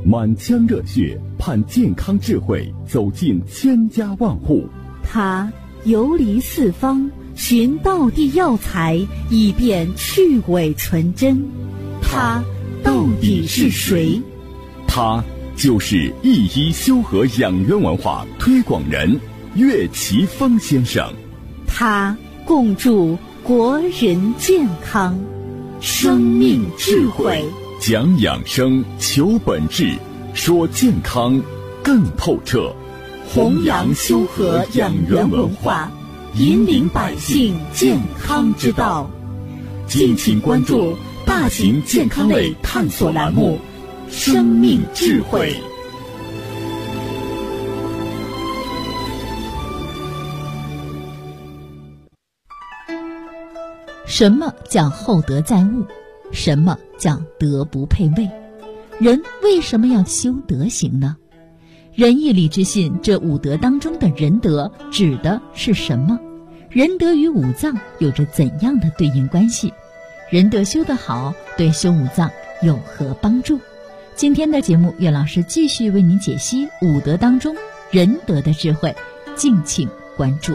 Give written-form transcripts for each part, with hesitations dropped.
满腔热血盼健康智慧走进千家万户。 他游离四方，寻道地药材，以便去伪存真。他到底是谁？ 他就是一一修和养元文化推广人岳奇峰先生。 他共筑国人健康，生命智慧， 讲养生，求本质，说健康更透彻， 弘扬修和养元文化，引领百姓健康之道。敬请关注大型健康类探索栏目《生命智慧》。 什么叫厚德载物？什么叫德不配位？人为什么要修德行呢？仁义礼智信这五德当中的仁德指的是什么？仁德与五脏有着怎样的对应关系？仁德修得好，对修五脏有何帮助？今天的节目，岳老师继续为您解析五德当中仁德的智慧，敬请关注。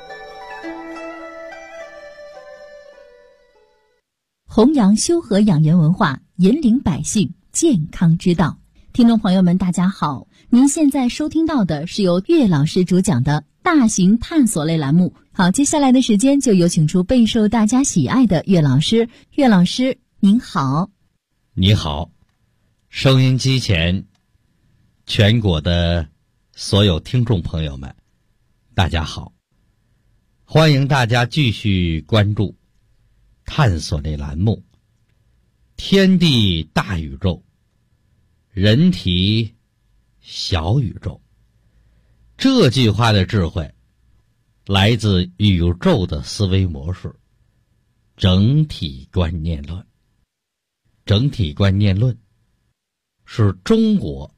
弘扬修和养元文化，引领百姓健康之道。听众朋友们，大家好，您现在收听到的是由岳老师主讲的大型探索类栏目。好，接下来的时间就有请出备受大家喜爱的岳老师。岳老师您好。 你好，收音机前全国的所有听众朋友们，大家好，欢迎大家继续关注探索类栏目天地大宇宙，人体小宇宙。这句话的智慧来自宇宙的思维模式，整体观念论。整体观念论是中国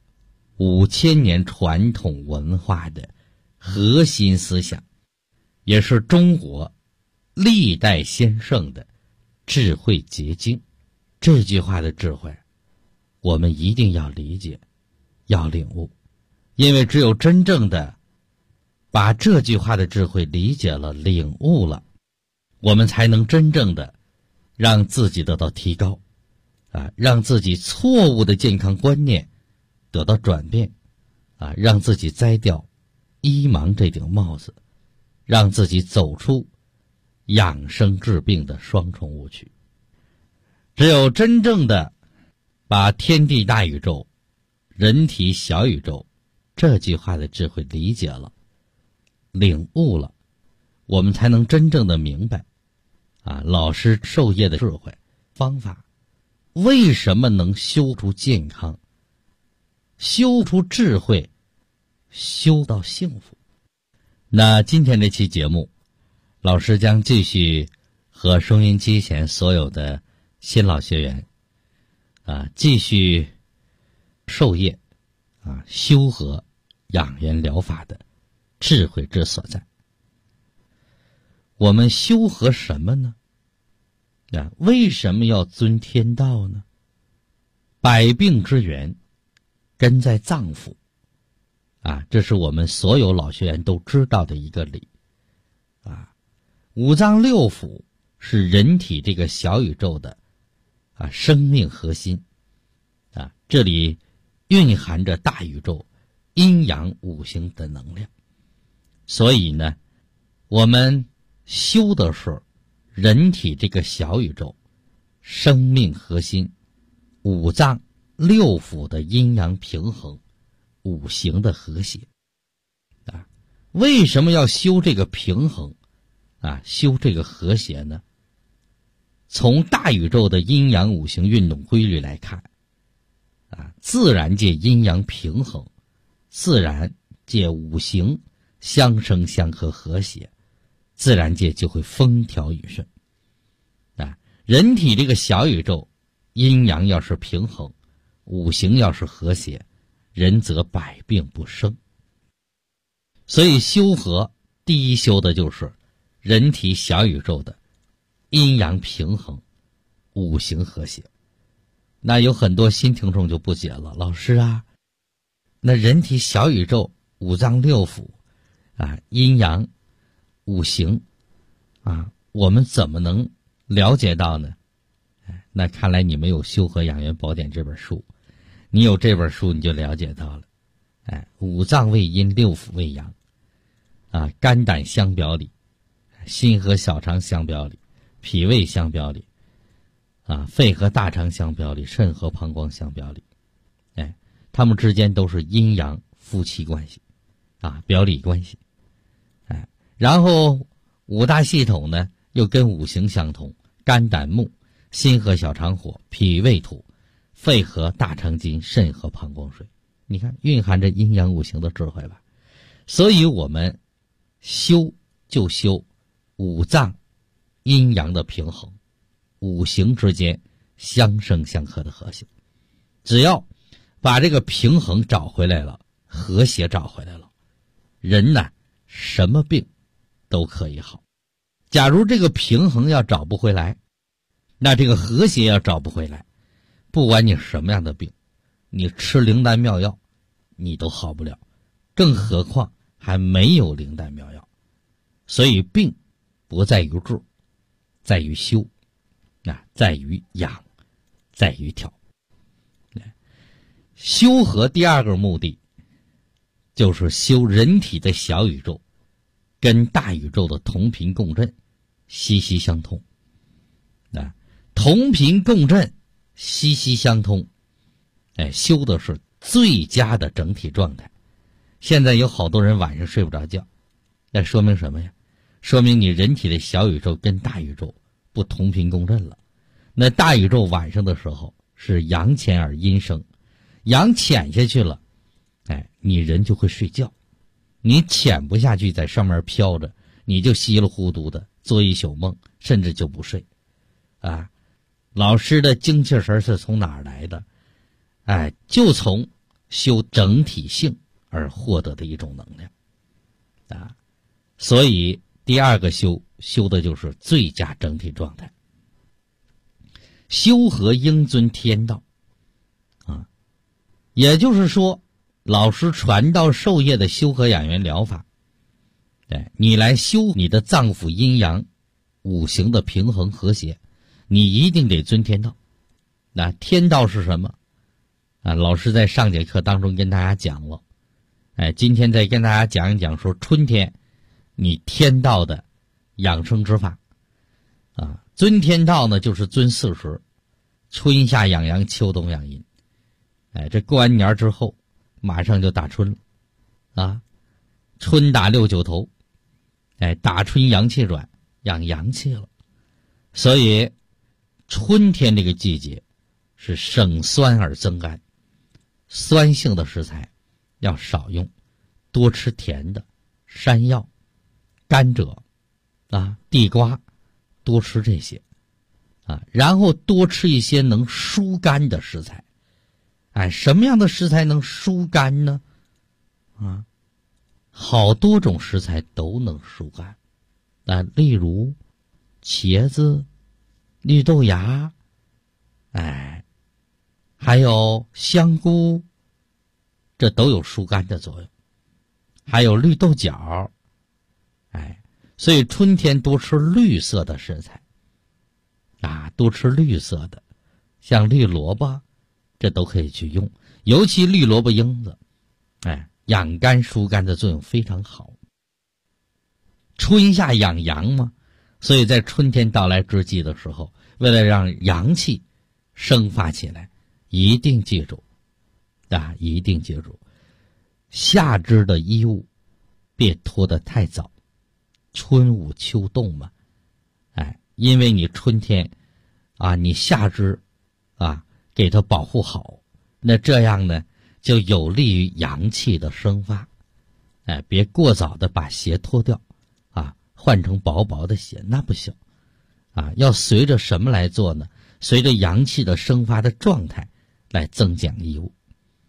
5000年传统文化的核心思想，也是中国历代先圣的智慧结晶。这句话的智慧我们一定要理解，要领悟，因为只有真正的把这句话的智慧理解了，领悟了，我们才能真正的让自己得到提高让自己错误的健康观念得到转变让自己摘掉医盲这顶帽子，让自己走出养生治病的双重误区。只有真正的把天地大宇宙，人体小宇宙这句话的智慧理解了，领悟了，我们才能真正的明白老师授业的智慧方法，为什么能修出健康，修出智慧，修到幸福。那今天这期节目，老师将继续和收音机前所有的新老学员继续授业修和养元疗法的智慧之所在。我们修和什么呢？为什么要遵天道呢？百病之源根在脏腑这是我们所有老学员都知道的一个理五脏六腑是人体这个小宇宙的生命核心这里蕴含着大宇宙阴阳五行的能量。所以呢，我们修的是人体这个小宇宙生命核心五脏六腑的阴阳平衡，五行的和谐为什么要修这个平衡修这个和谐呢？从大宇宙的阴阳五行运动规律来看自然界阴阳平衡，自然界五行相生相克和谐，自然界就会风调雨顺人体这个小宇宙阴阳要是平衡，五行要是和谐，人则百病不生。所以修和第一修的就是人体小宇宙的阴阳平衡，五行和谐。那有很多新听众就不解了，老师那人体小宇宙五脏六腑啊，阴阳五行啊，我们怎么能了解到呢？那看来你没有《修和养元宝典》这本书，你有这本书你就了解到了。五脏为阴，六腑为阳啊，肝胆相表里，心和小肠相表里，脾胃相表里啊，肺和大肠相表里，肾和膀胱相表里。他们之间都是阴阳夫妻关系啊，表里关系。然后五大系统呢又跟五行相同，肝胆木，心和小肠火，脾胃土，肺和大肠金，肾和膀胱水。你看蕴含着阴阳五行的智慧吧。所以我们修就修五脏阴阳的平衡，五行之间相生相克的和谐。只要把这个平衡找回来了，和谐找回来了，人呢什么病都可以好。假如这个平衡要找不回来，那这个和谐要找不回来，不管你什么样的病，你吃灵丹妙药你都好不了，更何况还没有灵丹妙药。所以病不在于治，在于修，在于养，在于调。修和第二个目的就是修人体的小宇宙跟大宇宙的同频共振，息息相通。同频共振，息息相通，修的是最佳的整体状态。现在有好多人晚上睡不着觉，那说明什么呀？说明你人体的小宇宙跟大宇宙不同频共振了。那大宇宙晚上的时候是阳潜而阴生，阳潜下去了，你人就会睡觉。你潜不下去，在上面飘着，你就稀里糊涂的做一宿梦，甚至就不睡。老师的精气神是从哪儿来的？就从修整体性而获得的一种能量。所以第二个修的就是最佳整体状态。修和应遵天道也就是说，老师传道授业的修和养元疗法，你来修你的脏腑阴阳五行的平衡和谐，你一定得遵天道。那天道是什么？老师在上节课当中跟大家讲了，今天再跟大家讲一讲，说春天你天道的养生之法。遵天道呢，就是遵四时，春夏养阳，秋冬养阴。这过完年之后马上就打春了春打六九头，打春阳气转，养阳气了。所以春天这个季节是省酸而增甘，酸性的食材要少用，多吃甜的，山药、甘蔗地瓜，多吃这些然后多吃一些能疏肝的食材。什么样的食材能疏肝呢？好多种食材都能疏肝。例如茄子、绿豆芽，还有香菇，这都有疏肝的作用。还有绿豆角，所以春天多吃绿色的食材多吃绿色的，像绿萝卜，这都可以去用，尤其绿萝卜缨子，养肝疏肝的作用非常好。春夏养阳嘛，所以在春天到来之际的时候，为了让阳气生发起来，一定记住一定记住，夏至的衣物别脱得太早，春捂秋冻嘛。因为你春天你夏至给它保护好，那这样呢就有利于阳气的生发。别过早的把鞋脱掉换成薄薄的鞋，那不行要随着什么来做呢？随着阳气的生发的状态来增减衣物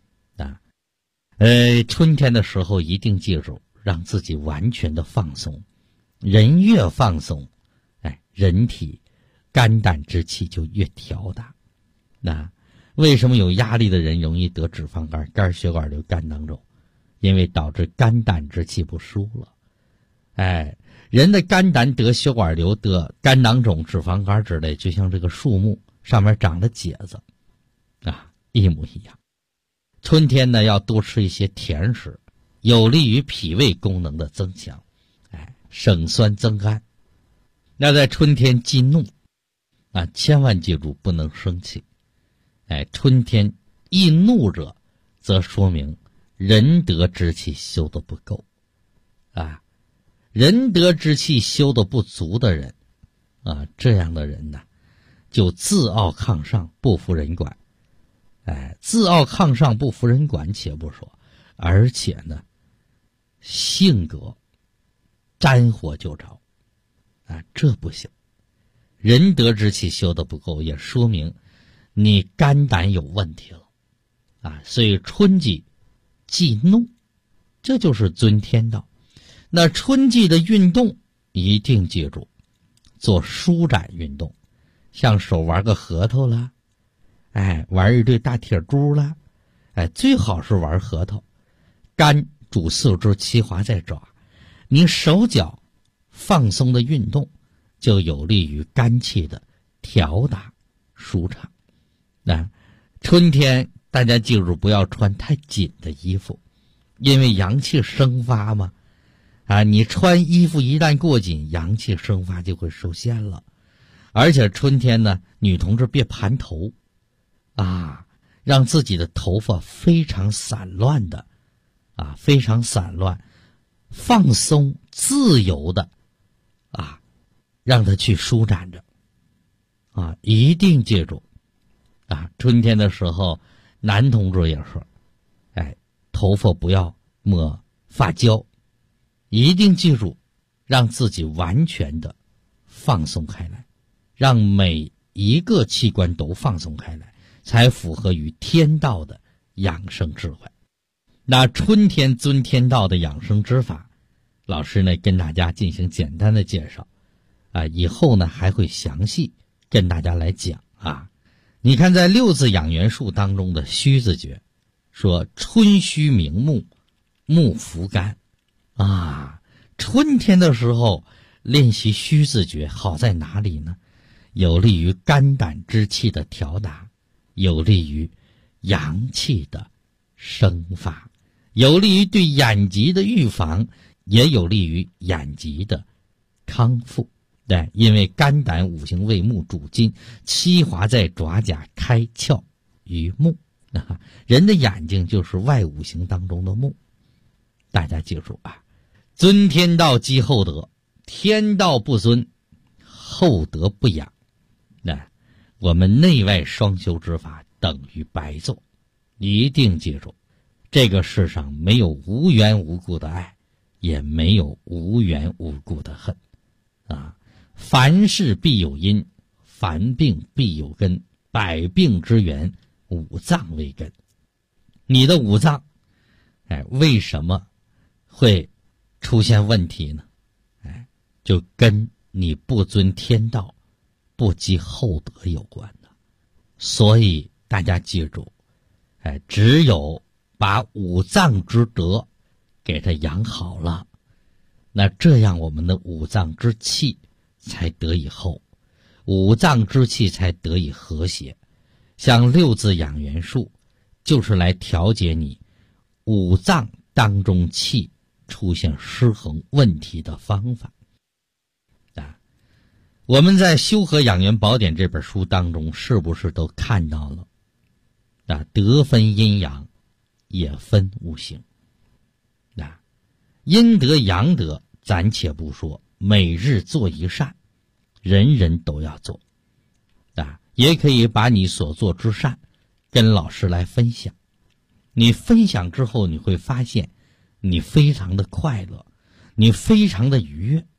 春天的时候一定记住，让自己完全的放松。人越放松，人体肝胆之气就越调达。 为什么有压力的人容易得脂肪肝、肝血管瘤、肝囊肿？因为导致肝胆之气不舒了。人的肝胆得血管瘤、得肝囊肿、脂肪肝之类，就像这个树木上面长了秸子一模一样。春天呢，要多吃一些甜食，有利于脾胃功能的增强，省酸增甘。那在春天忌怒千万记住不能生气。春天易怒者，则说明仁德之气修得不够仁德之气修得不足的人这样的人呢，就自傲亢上，不服人管。自傲亢上不服人管且不说，而且呢，性格沾火就着这不行。仁德之气修得不够，也说明你肝胆有问题了所以春季忌怒，这就是遵天道。那春季的运动一定记住，做舒展运动，像手玩个核桃啦，玩一对大铁珠啦，最好是玩核桃。肝主四肢，气华在爪，你手脚放松的运动，就有利于肝气的调达舒畅。春天大家记住不要穿太紧的衣服，因为阳气生发嘛你穿衣服一旦过紧，阳气生发就会受限了。而且春天呢，女同志别盘头让自己的头发非常散乱的非常散乱，放松自由的让它去舒展着一定记住春天的时候，男同志也是头发不要抹发胶，一定记住让自己完全的放松开来，让每一个器官都放松开来，才符合于天道的养生智慧。那春天遵天道的养生之法，老师呢跟大家进行简单的介绍以后呢还会详细跟大家来讲你看在六字养元术当中的虚字诀说，春虚明目，目浮肝春天的时候练习虚字诀好在哪里呢？有利于肝胆之气的调达，有利于阳气的生发，有利于对眼疾的预防，也有利于眼疾的康复。因为肝胆五行为木主筋，气华在爪甲，开窍于目人的眼睛就是外五行当中的目。大家记住遵天道积厚德，天道不遵，厚德不养。我们内外双修之法等于白做。一定记住，这个世上没有无缘无故的爱，也没有无缘无故的恨凡事必有因，凡病必有根，百病之源，五脏为根。你的五脏为什么会出现问题呢？就跟你不遵天道，不积厚德有关的。所以大家记住只有把五脏之德给它养好了，那这样我们的五脏之气才得以厚，五脏之气才得以和谐。像六字养元术就是来调节你五脏当中气出现失衡问题的方法我们在《修和养元宝典》这本书当中是不是都看到了德分阴阳，也分五行阴德阳德暂且不说，每日做一善，人人都要做也可以把你所做之善跟老师来分享。你分享之后，你会发现你非常的快乐，你非常的愉悦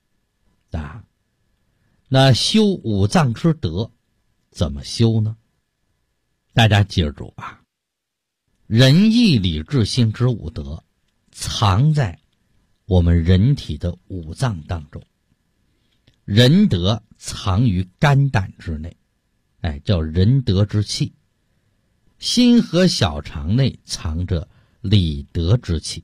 那修五脏之德怎么修呢？大家记住仁义礼智信之五德藏在我们人体的五脏当中。仁德藏于肝胆之内叫仁德之气， 心和小肠内藏着理德之气，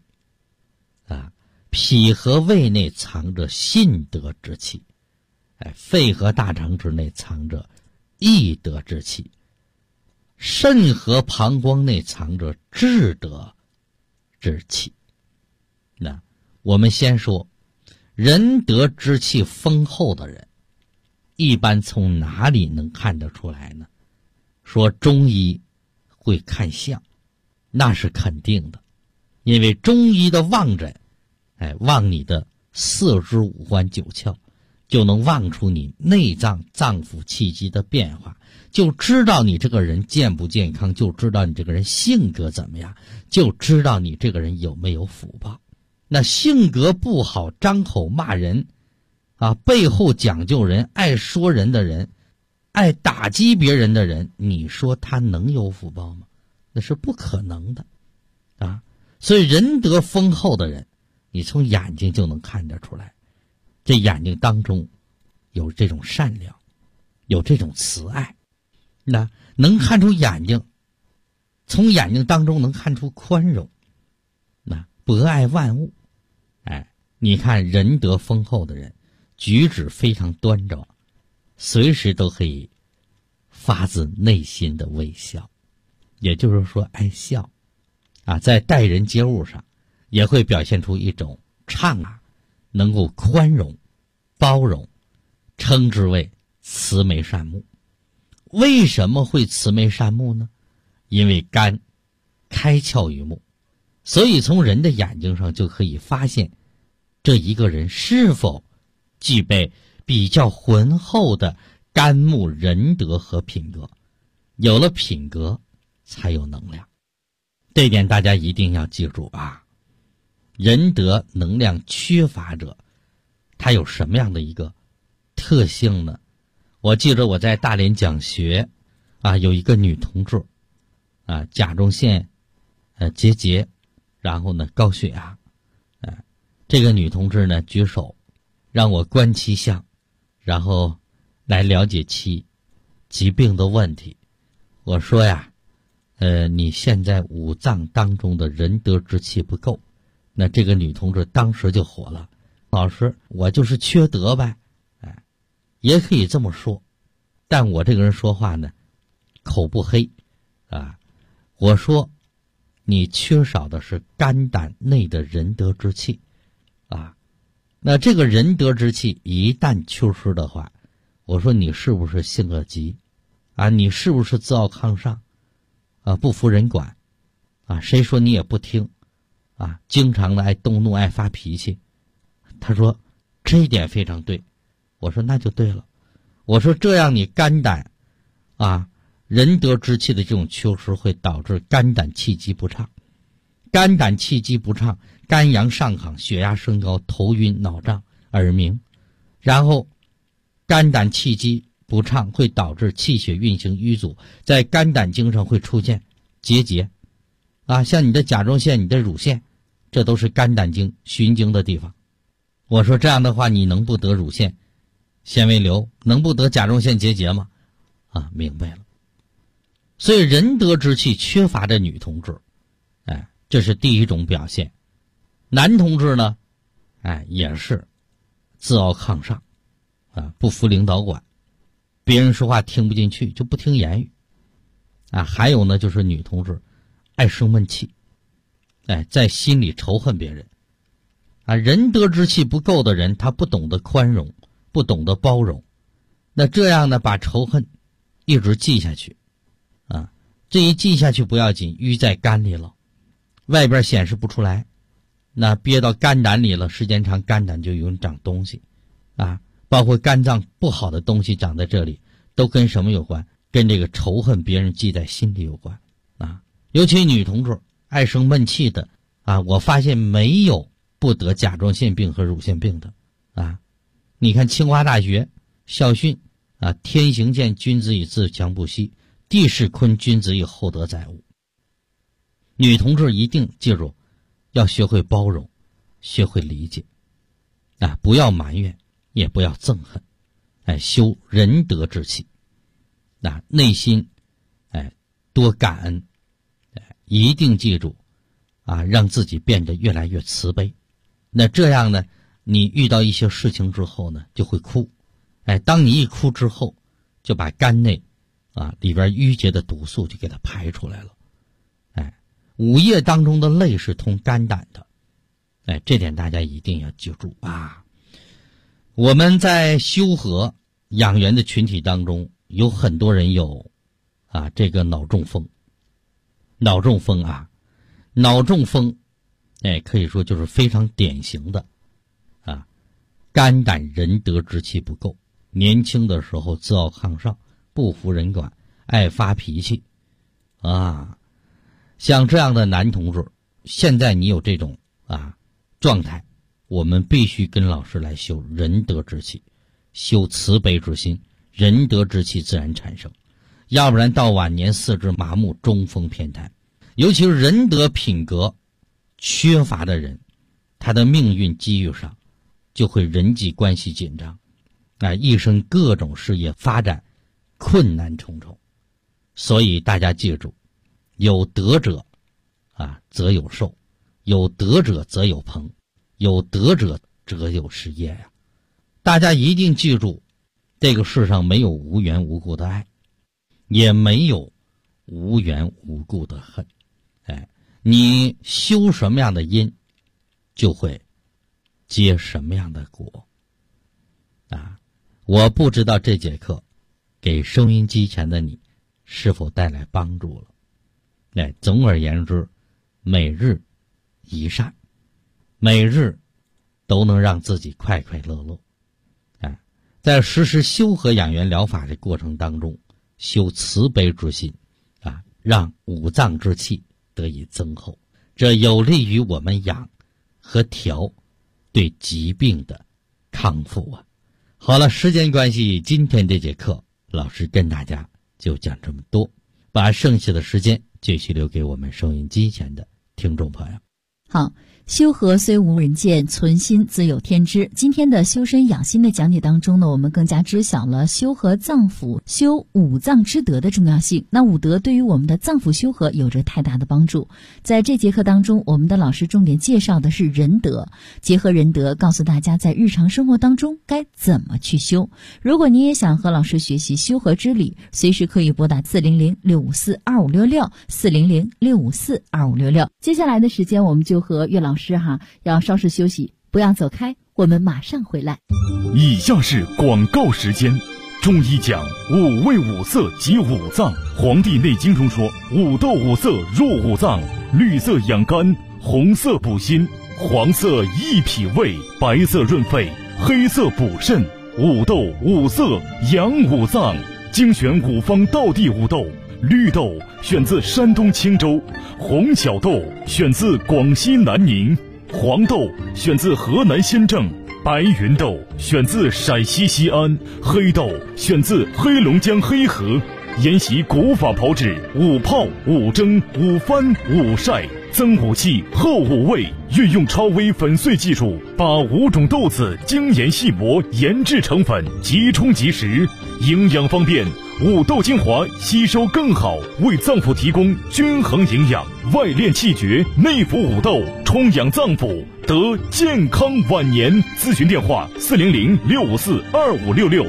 脾和胃内藏着信德之气，肺和大肠之内藏着义德之气，肾和膀胱内藏着智德之气。那我们先说仁德之气丰厚的人，一般从哪里能看得出来呢？说中医会看相，那是肯定的，因为中医的望诊，望你的四肢五官九窍，就能望出你内脏脏腑气机的变化，就知道你这个人健不健康，就知道你这个人性格怎么样，就知道你这个人有没有福报。那性格不好，张口骂人背后讲究人，爱说人的人，爱打击别人的人，你说他能有福报吗？那是不可能的所以仁德丰厚的人，你从眼睛就能看得出来，这眼睛当中有这种善良，有这种慈爱，那能看出眼睛，从眼睛当中能看出宽容，那博爱万物。你看仁德丰厚的人，举止非常端庄，随时都可以发自内心的微笑，也就是说爱笑在待人接物上也会表现出一种畅能够宽容包容，称之为慈眉善目。为什么会慈眉善目呢？因为肝开窍于目，所以从人的眼睛上就可以发现这一个人是否具备比较浑厚的肝木仁德和品格。有了品格才有能量，这一点大家一定要记住仁德能量缺乏者，他有什么样的一个特性呢？我记得我在大连讲学有一个女同志甲状腺结节，然后呢高血压这个女同志呢举手让我观其相，然后来了解其疾病的问题。我说你现在五脏当中的仁德之气不够。那这个女同志当时就火了，老师，我就是缺德呗。也可以这么说，但我这个人说话呢口不黑我说你缺少的是肝胆内的仁德之气那这个仁德之气一旦缺失的话，我说你是不是性格急你是不是自傲亢上不服人管谁说你也不听经常的爱动怒爱发脾气。他说这一点非常对。我说那就对了。我说这样你肝胆仁德之气的这种缺失会导致肝胆气机不畅，肝胆气机不畅，肝阳上亢，血压升高，头晕脑胀耳鸣，然后肝胆气机不畅会导致气血运行瘀阻，在肝胆经上会出现结节像你的甲状腺你的乳腺，这都是肝胆经循经的地方。我说这样的话你能不得乳腺纤维瘤，能不得甲状腺结节吗？明白了。所以仁德之气缺乏的女同志这是第一种表现。男同志呢也是自傲亢上不服领导管，别人说话听不进去就不听言语还有呢就是女同志爱生闷气在心里仇恨别人仁德之气不够的人，他不懂得宽容，不懂得包容，那这样呢把仇恨一直记下去这一记下去不要紧，淤在肝里了，外边显示不出来，那憋到肝胆里了，时间长肝胆就容易长东西包括肝脏不好的东西长在这里，都跟什么有关？跟这个仇恨别人记在心里有关尤其女同志爱生闷气的我发现没有不得甲状腺病和乳腺病的你看清华大学校训天行健，君子以自强不息，地势坤，君子以厚德载物。女同志一定记住，要学会包容，学会理解不要埋怨，也不要憎恨修仁德之气内心多感恩，一定记住啊，让自己变得越来越慈悲。那这样呢，你遇到一些事情之后呢，就会哭。当你一哭之后，就把肝内里边淤结的毒素就给它排出来了。午夜当中的泪是通肝胆的。这点大家一定要记住啊。我们在修和养元的群体当中，有很多人有这个脑中风。脑中风可以说就是非常典型的肝胆仁德之气不够，年轻的时候自傲亢上，不服人管，爱发脾气像这样的男同志，现在你有这种状态，我们必须跟老师来修仁德之气，修慈悲之心，仁德之气自然产生。要不然到晚年四肢麻木，中风偏瘫。尤其是仁德品格缺乏的人，他的命运机遇上就会人际关系紧张，一生各种事业发展困难重重。所以大家记住，有德者则有寿，有德者则有朋，有德者则有事业呀。大家一定记住，这个世上没有无缘无故的爱，也没有无缘无故的恨。你修什么样的因，就会结什么样的果。我不知道这节课给收音机前的你是否带来帮助了。总而言之，每日一善，每日都能让自己快快乐乐。在实施修和养元疗法的过程当中，修慈悲之心让五脏之气得以增厚，这有利于我们养和调对疾病的康复好了，时间关系，今天这节课老师跟大家就讲这么多，把剩下的时间继续留给我们收音机前的听众朋友。 好，修和虽无人见，存心自有天知。今天的修身养心的讲解当中呢，我们更加知晓了修和脏腑、修五脏之德的重要性。那五德对于我们的脏腑修和有着太大的帮助。在这节课当中，我们的老师重点介绍的是仁德，结合仁德，告诉大家在日常生活当中该怎么去修。如果你也想和老师学习修和之理，随时可以拨打400-654-2566 400-654-2566。接下来的时间，我们就和岳老师要稍事休息，不要走开，我们马上回来。 以下是广告时间。中医讲五味五色及五脏，黄帝内经中说五斗五色入五脏，绿色养肝，红色补心，黄色益脾胃，白色润肺，黑色补肾，五斗五色养五脏。精选五方道地五豆，绿豆选自山东青州，红小豆选自广西南宁，黄豆选自河南新郑，白云豆选自陕西西安，黑豆选自黑龙江黑河。沿袭古法炮制，五泡、五蒸、五翻、五晒，增五气，厚五味，运用超微粉碎技术，把5种豆子精研细磨，研制成粉，即冲即食，营养方便，五豆精华吸收更好，为脏腑提供均衡营养，外练气绝，内服五豆，充养脏腑，得健康晚年。咨询电话400-654-2566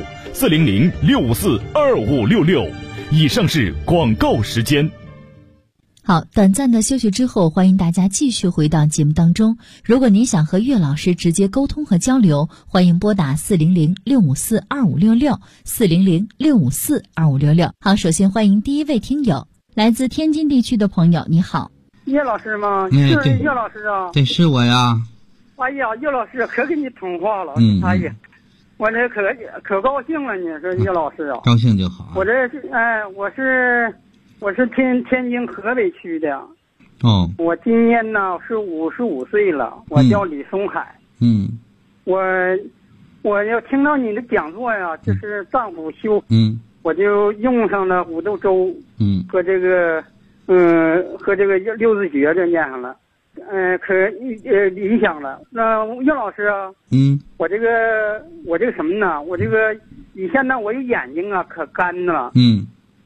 400-654-2566。以上是广告时间。 好，短暂的休息之后，欢迎大家继续回到节目当中。如果您想和岳老师直接沟通和交流，欢迎拨打400-654-2566 400-654-2566。好，首先欢迎第一位听友，来自天津地区的朋友，你好。 岳老师吗？是岳老师啊。 对，是我呀。 哎呀，岳老师可跟你通话了。哎呀，我这可高兴了，你说岳老师啊。 高兴就好。 我这是我是天津河北区的。 哦。 我今年呢是55岁了，我叫李松海。我要听到你的讲座呀，就是脏腑修。我就用上了五豆粥。和这个六字诀就念上了。可理想了。那岳老师啊，我这个什么呢？我这个以前呢，我有眼睛啊可干了。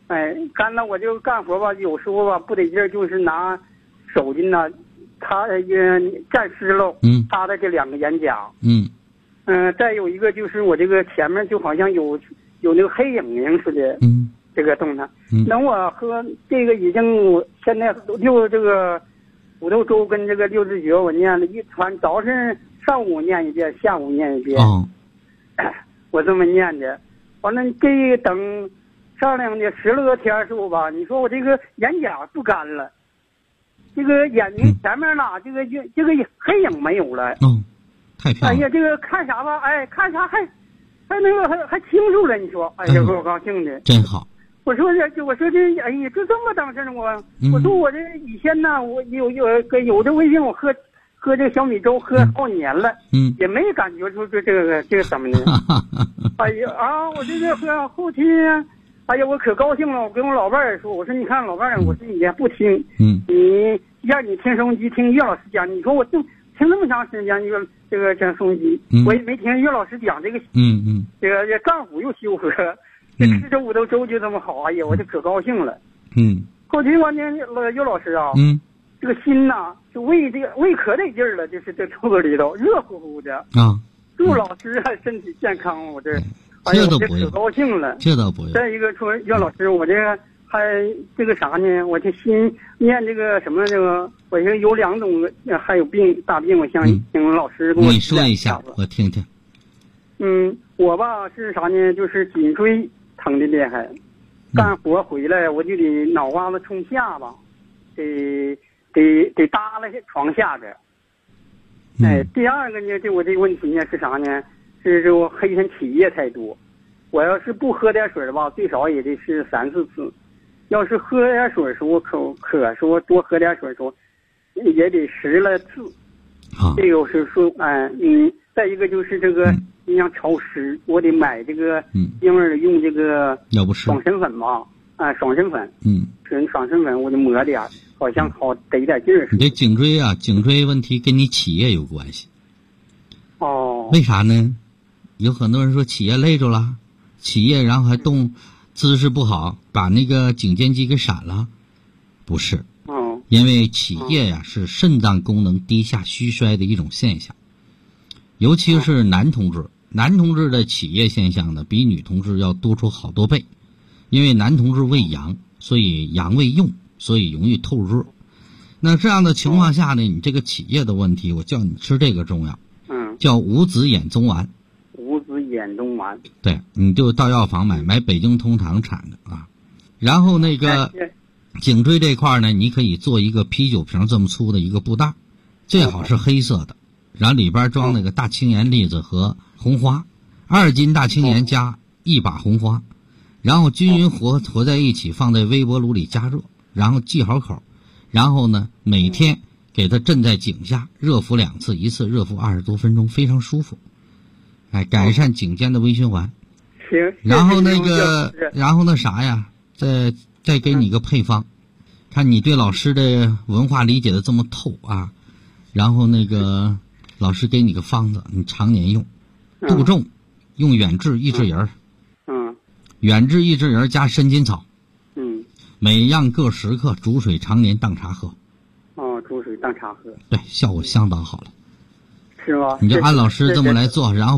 哎，干了我就干活吧，有时候吧不得劲儿，就是拿手巾呐，擦沾湿了，擦的这2个眼角。再有一个就是我这个前面就好像有那个黑影影似的，这个动弹。等我喝这个已经现在这个五斗粥跟这个六字诀我念了一传，早晨上午念一遍，下午念一遍。我这么念的，完了这等上量的10来个天时候吧，你说我这个眼角不干了，这个眼睛前面呢，这个黑影没有了。 太漂亮。 哎呀，这个看啥吧，哎，看啥还那个还清楚了，你说，哎呀，给我高兴的。 真好。 我说这，哎呀，就这么当事呢，我说我这以前呢，我有这微信，我喝这个小米粥喝好几年了，也没感觉出这个怎么的。哎呀啊，我这个喝后期，哎呀，我可高兴了，我跟我老伴儿说，我说你看老伴儿，我说你也不听，你让你听收音机听岳老师讲，你说我听那么长时间这个收音机，我也没听岳老师讲这个，这个脏腑又修和。这吃这五斗粥就这么好，哎呀，我就可高兴了。后期完年岳老师啊，这个心呐，就胃可得劲儿了，就是这肚子里头热乎乎的啊。祝老师身体健康，我这，哎呀，我这可高兴了。 这倒不用。 再一个说岳老师，我这个还这个啥呢？我这心念这个什么这个，我这有2种还有大病，我想请老师给我你说一下，我听听。 我吧是啥呢？就是颈椎疼的厉害，干活回来我就得脑瓜子冲下巴，得搭在床下边。第二个呢，对我这个问题呢是啥呢？是这我黑天起夜太多，我要是不喝点水吧，最少也得是3、4次。要是喝点水的时候渴说多喝点水的时候，也得10来次。这个是说，再一个就是这个。尽量潮湿，我得买这个婴儿用这个爽身粉嘛，爽身粉，爽身粉我就抹点，好像好得点劲儿。 你这颈椎问题跟你起夜有关系。为啥呢？有很多人说起夜累着了，起夜然后还动，姿势不好，把那个颈肩肌给闪了，不是。因为起夜呀是肾脏功能低下虚衰的一种现象，尤其是男同志的起夜现象呢，比女同志要多出好多倍，因为男同志为阳，所以阳为用，所以容易透热。那这样的情况下呢，你这个起夜的问题，我叫你吃这个中药，叫五子衍宗丸。 五子衍宗丸。 对，你就到药房买北京通堂产的啊。然后那个颈椎这块呢，你可以做一个啤酒瓶这么粗的一个布袋，最好是黑色的，然后里边装那个大青盐粒子和红花，2斤大青盐加1把红花，然后均匀和在一起，放在微波炉里加热，然后系好口，然后呢每天给它镇在颈下，热敷2次，一次热敷20多分钟，非常舒服，改善颈肩的微循环。然后那啥呀，再给你个配方，看你对老师的文化理解的这么透啊，然后那个老师给你个方子，你常年用。杜仲用远志益智仁，远志益智仁加参金草，每样各10克，煮水常年当茶喝。 煮水当茶喝。 对，效果相当好了。 是吗？ 你就按老师这么来做，然后